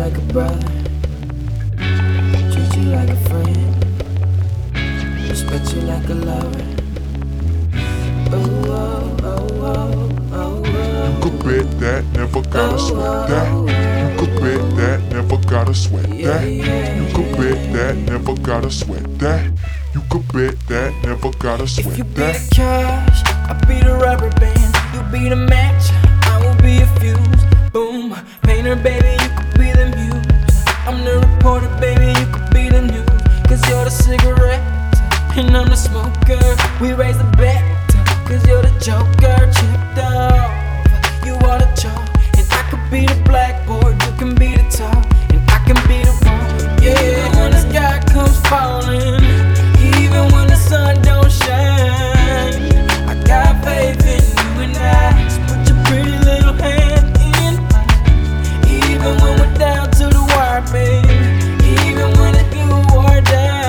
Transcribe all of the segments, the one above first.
like a brother, treat you like a friend, respect you like a lover. Oh, oh, oh, oh, oh, oh. You could bet that, never gotta sweat that. You could bet that, never gotta sweat that. You could bet that, never gotta sweat that. You could bet that, never gotta If sweat you be that. the cash, I'll be the rubber band. You be the match, I will be a fuse. Boom, painter, baby, you could be the muse. I'm the reporter, baby, you could be the news. Cause you're the cigarette, and I'm the smoker. We raise the bet, cause you're the joker. Chipped off, you are the chalk. And I could be the blackboard, you can be the top. And I can be the one, yeah, when the sky comes falling. Even when the sun don't shine, I got faith in you and I. So put your pretty little hand in mine. Even when we're down to the wire, baby. Even when it's do or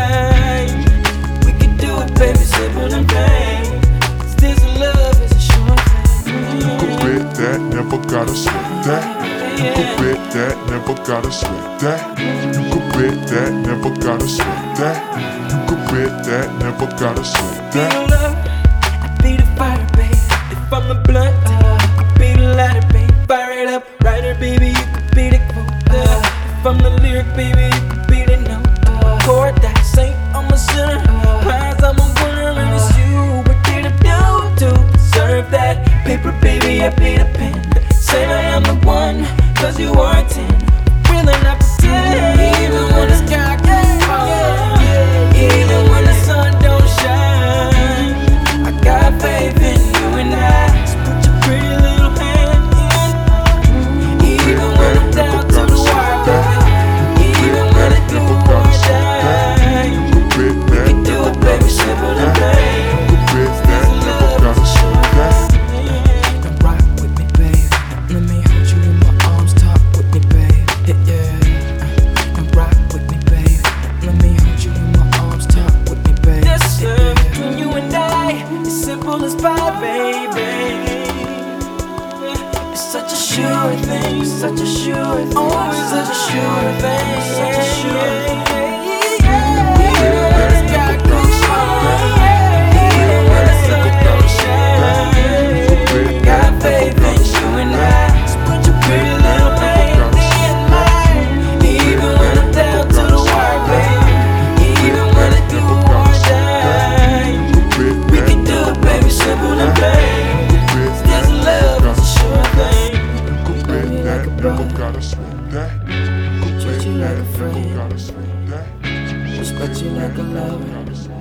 die, we can do it, baby, simple and plain. 'Cause this love is a short thing. You could bet that, never gotta sweat that. You could bet that, never gotta sweat that. You could bet that, never gotta sweat that. You could bet that, never gotta sweat Be that. the love, I be the fire, baby. If I'm the blunt, I be the lighter, baby. Fire it up, writer, baby, you could be the quote. If I'm the lyric, baby, you could be the note. Chord that saint, I'm a sinner. Prize, I'm a winner, and it's you. What did I do to deserve that? Paper, baby, I be the pen. Say I am the one, cause you are a 10. Really not pretend. Even when the sky gets falling, even when the sun don't shine, I got faith in you and I. So put your pretty little hand in mine. Even when I'm down to the wire, baby. Even when I do or die, we can do it, baby, simple and plain. This love is a short thing. Now rock with me, babe. Let me hold you in my arms, talk with me, babe. Yeah, yeah. Now rock with me, babe. Let me hold you in my arms, talk with me, babe. This love between you and I is simple as pie, baby. It's such a sure thing, such a sure thing. Always such a sure thing, such a sure thing. Even when the sky goes falling, even when the sun don't shine, got faith in you and I. So put your pretty little hand in mine. Even when I'm down to the wire, baby. Even when I do or die, we can do it, baby, simple and plain. This love is a sure thing. You could bet that, never gotta sweat that. You could Treat you bet like a that, never friend. gotta sweat that. Respect you like a lover. Gotta sweat